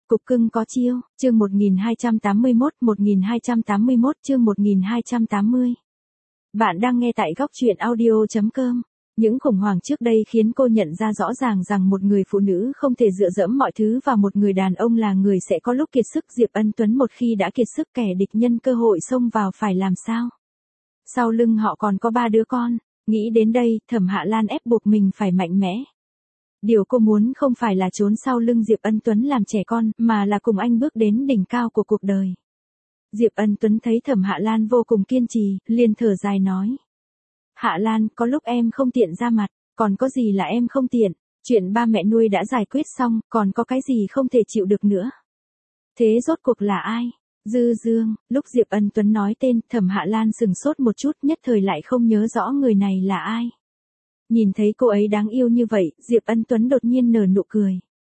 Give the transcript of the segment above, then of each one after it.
Cục cưng có chiêu, chương 1281, chương 1280. Bạn đang nghe tại góc truyện audio.com. Những khủng hoảng trước đây khiến cô nhận ra rõ ràng rằng một người phụ nữ không thể dựa dẫm mọi thứ vào một người đàn ông là người sẽ có lúc kiệt sức. Diệp Ân Tuấn một khi đã kiệt sức, kẻ địch nhân cơ hội xông vào phải làm sao? Sau lưng họ còn có 3 đứa con. Nghĩ đến đây, Thẩm Hạ Lan ép buộc mình phải mạnh mẽ. Điều cô muốn không phải là trốn sau lưng Diệp Ân Tuấn làm trẻ con, mà là cùng anh bước đến đỉnh cao của cuộc đời. Diệp Ân Tuấn thấy Thẩm Hạ Lan vô cùng kiên trì, liền thở dài nói. Hạ Lan, có lúc em không tiện ra mặt, còn có gì là em không tiện, chuyện ba mẹ nuôi đã giải quyết xong, còn có cái gì không thể chịu được nữa. Thế rốt cuộc là ai? Dư Dương. Lúc Diệp Ân Tuấn nói tên, Thẩm Hạ Lan sừng sốt một chút, nhất thời lại không nhớ rõ người này là ai. Nhìn thấy cô ấy đáng yêu như vậy, Diệp Ân Tuấn đột nhiên nở nụ cười.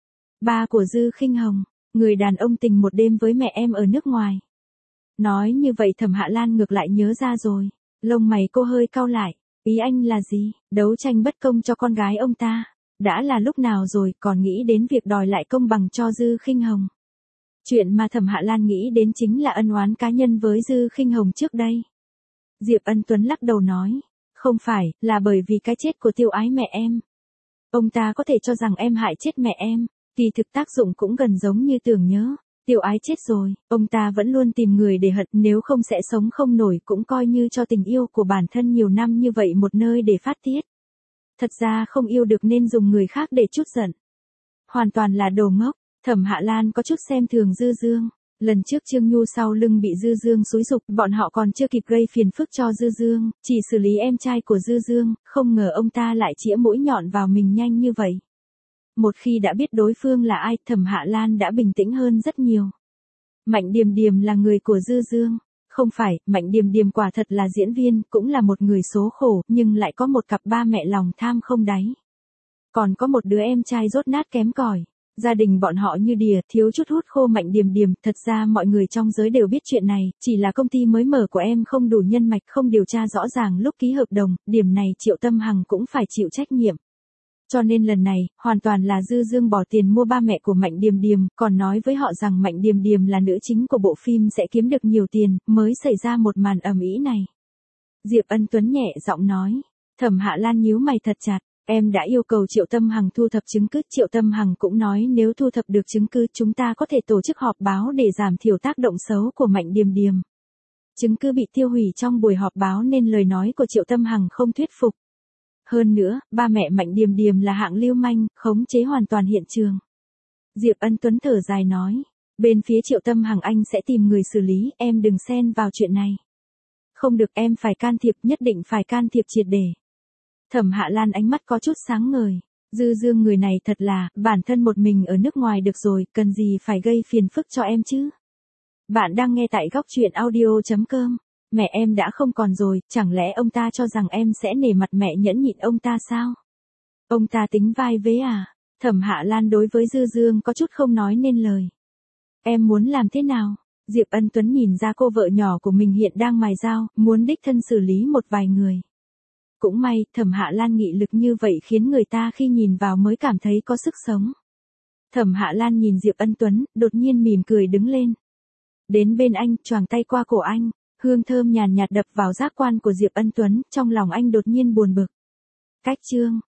Ba của Dư Khinh Hồng, người đàn ông tình một đêm với mẹ em ở nước ngoài. Nói như vậy Thẩm Hạ Lan ngược lại nhớ ra rồi. Lông mày cô hơi cau lại. Ý anh là gì? Đấu tranh bất công cho con gái ông ta. Đã là lúc nào rồi còn nghĩ đến việc đòi lại công bằng cho Dư Khinh Hồng. Chuyện mà Thẩm Hạ Lan nghĩ đến chính là ân oán cá nhân với Dư Khinh Hồng trước đây. Diệp Ân Tuấn lắc đầu nói. Không phải, là bởi vì cái chết của Tiêu Ái mẹ em. Ông ta có thể cho rằng em hại chết mẹ em, kỳ thực tác dụng cũng gần giống như tưởng nhớ. Tiêu Ái chết rồi, ông ta vẫn luôn tìm người để hận, nếu không sẽ sống không nổi, cũng coi như cho tình yêu của bản thân nhiều năm như vậy một nơi để phát tiết. Thật ra không yêu được nên dùng người khác để trút giận. Hoàn toàn là đồ ngốc. Thẩm Hạ Lan có chút xem thường Dư Dương. Lần trước Trương Nhu sau lưng bị Dư Dương xúi giục, bọn họ còn chưa kịp gây phiền phức cho Dư Dương, chỉ xử lý em trai của Dư Dương, không ngờ ông ta lại chĩa mũi nhọn vào mình nhanh như vậy. Một khi đã biết đối phương là ai, Thẩm Hạ Lan đã bình tĩnh hơn rất nhiều. Mạnh Điềm Điềm là người của Dư Dương. Không phải, Mạnh Điềm Điềm quả thật là diễn viên, cũng là một người số khổ, nhưng lại có một cặp ba mẹ lòng tham không đáy. Còn có một đứa em trai dốt nát kém cỏi. Gia đình bọn họ như đìa, thiếu chút hút khô Mạnh Điềm Điềm. Thật ra mọi người trong giới đều biết chuyện này, chỉ là công ty mới mở của em không đủ nhân mạch, không điều tra rõ ràng lúc ký hợp đồng, điểm này Triệu Tâm Hằng cũng phải chịu trách nhiệm. Cho nên lần này, hoàn toàn là Dư Dương bỏ tiền mua ba mẹ của Mạnh Điềm Điềm, còn nói với họ rằng Mạnh Điềm Điềm là nữ chính của bộ phim sẽ kiếm được nhiều tiền, mới xảy ra một màn ầm ĩ này. Diệp Ân Tuấn nhẹ giọng nói. Thẩm Hạ Lan nhíu mày thật chặt. Em đã yêu cầu Triệu Tâm Hằng thu thập chứng cứ, Triệu Tâm Hằng cũng nói nếu thu thập được chứng cứ chúng ta có thể tổ chức họp báo để giảm thiểu tác động xấu của Mạnh Điềm Điềm. Chứng cứ bị tiêu hủy trong buổi họp báo nên lời nói của Triệu Tâm Hằng không thuyết phục. Hơn nữa, ba mẹ Mạnh Điềm Điềm là hạng lưu manh, khống chế hoàn toàn hiện trường. Diệp Ân Tuấn thở dài nói, bên phía Triệu Tâm Hằng anh sẽ tìm người xử lý, em đừng xen vào chuyện này. Không được, em phải can thiệp, nhất định phải can thiệp triệt để. Thẩm Hạ Lan ánh mắt có chút sáng ngời. Dư Dương người này thật là, bản thân một mình ở nước ngoài được rồi, cần gì phải gây phiền phức cho em chứ. Bạn đang nghe tại góc truyện audio.com. Mẹ em đã không còn rồi, chẳng lẽ ông ta cho rằng em sẽ nể mặt mẹ nhẫn nhịn ông ta sao? Ông ta tính vai vế à? Thẩm Hạ Lan đối với Dư Dương có chút không nói nên lời. Em muốn làm thế nào? Diệp Ân Tuấn nhìn ra cô vợ nhỏ của mình hiện đang mài dao, muốn đích thân xử lý một vài người. Cũng may, Thẩm Hạ Lan nghị lực như vậy khiến người ta khi nhìn vào mới cảm thấy có sức sống. Thẩm Hạ Lan nhìn Diệp Ân Tuấn, đột nhiên mỉm cười đứng lên. Đến bên anh, choàng tay qua cổ anh, hương thơm nhàn nhạt đập vào giác quan của Diệp Ân Tuấn, trong lòng anh đột nhiên buồn bực. Cách chương.